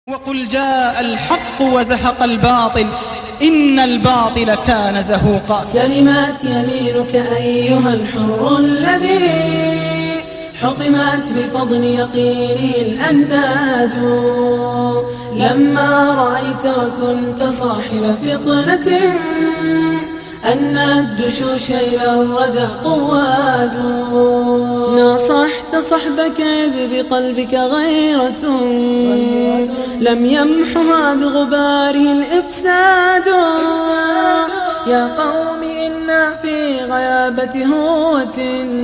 وقل جاء الحق وزهق الباطل إن الباطل كان زهوقا. سلمت يمينك أيها الحر الذي حطمت بفضل يقينه الأنداد، لما رأيت وكنت صاحب فطنة أن الدشوش إلى الردى قواد، ناصحت صحبك إذ بقلبك غيرة لم يمحها بغباره الإفساد. يا قوم إنا في غيابة هوة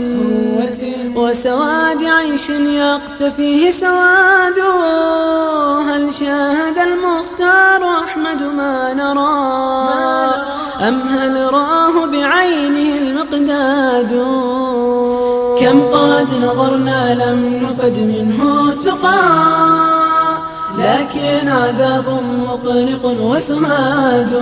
وسواد عيش يقتفيه سواد، هل شاهد المختار أحمد ما نرى أم هل راه بعينه المقداد؟ كم قد نظرنا لم نفد منه تقى، لكن عذاب مطلق وسهاد،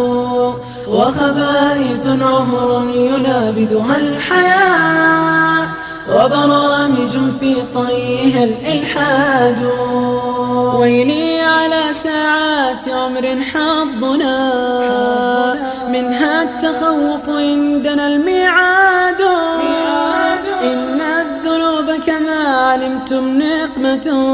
وخبائث عهر ينابذها الحياة، وبرامج في طيها الإلحاد. ويلي على ساعات عمر حظنا منها التخوف عندنا الميعاد، إن الذنوب كما علمتم نقمة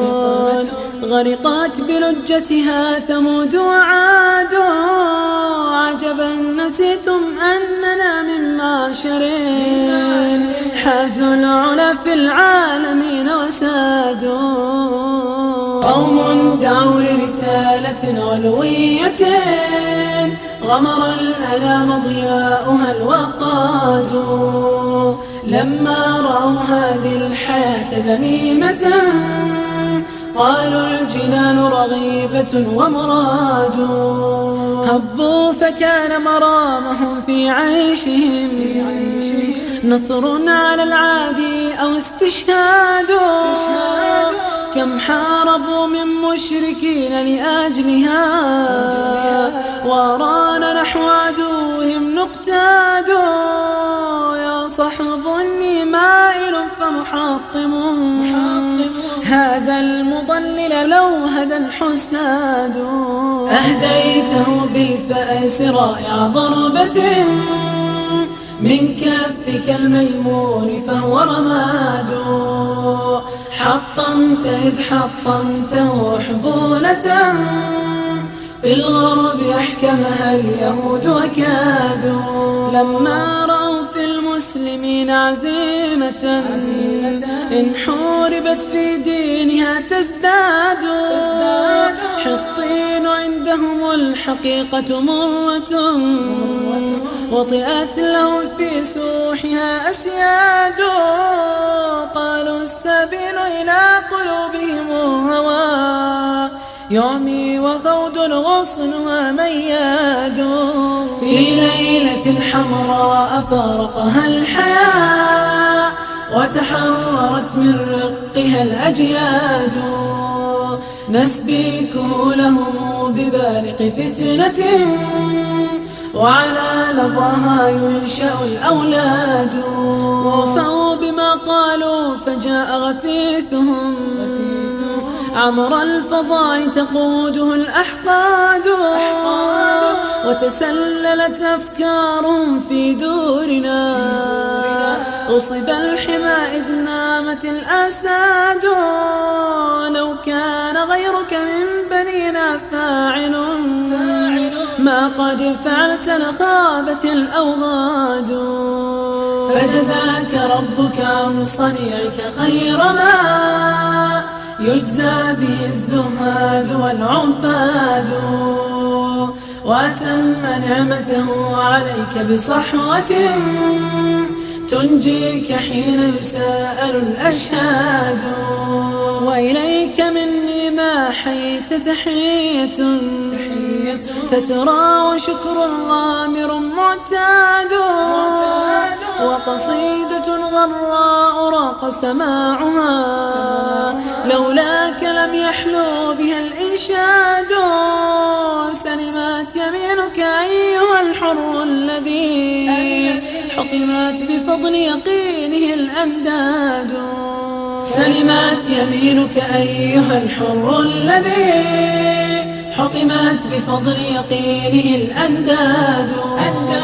غرقت بلجتها ثمود وعاد. عجبا نسيتم أننا من معشر حازوا العلا في العالمين وسادوا، قوم دعوا لرسالة علوية غمر الأنام ضياؤها الوقاد، لما رأوا هذه الحياة ذميمة قالوا الجنان رغيبة ومراد، هبوا فكان مرامهم في عيشهم نصر على العادي أو استشهاد. كم حاربوا من مشركين لأجلها ورانا نحو عدوهم نقتاد. يا صحبني مائل فمحطم هذا المضلل لو هدى الحساد، أهديته بالفأس رائع ضربة من كفك الميمون فهو رماد، حطمت إذ حطمته حبولة في الغرب أحكمها اليهود وكادوا، لما رأوا في المسلمين عزيمة إن حوربت في دينها تزداد. حطين عندهم الحقيقة مرة وطئت لهم في سوحها أسياد، قالوا السبيل إلى قلوبهم هوى يعمي وخود غصنها مياد. في ليلة حمراء فارقها الحياة وتحررت من رقها الأجياد، نسبيكه لهم ببارق فتنة وعلى لظاها ينشأ الأولاد. وفوا بما قالوا فجاء غثيثهم عمر الفضاء تقوده الأحقاد، وتسللت أفكارهم في دورنا أصيب الحمى إذ نامت الأساد. لو كان غيرك من بنينا فاعل ما قد فعلت لخابت الأوغاد، فجزاك ربك عن صنيعك خير ما يجزى به الزهاد والعباد، وأتم نعمته عليك بصحوة تنجيك حين يساءل الأشهاد. وإليك مني ما حيت تحية تترى وشكر غامر معتاد، وقصيدة غراء راق سماعها لولاك لم يحلو بها الإنشاد. سلمت يمينك أيها الحر الذي حطمت بفضل يقينه الأنداد. سلمت يمينك أيها الحر الذي حطمت بفضل يقينه الأنداد.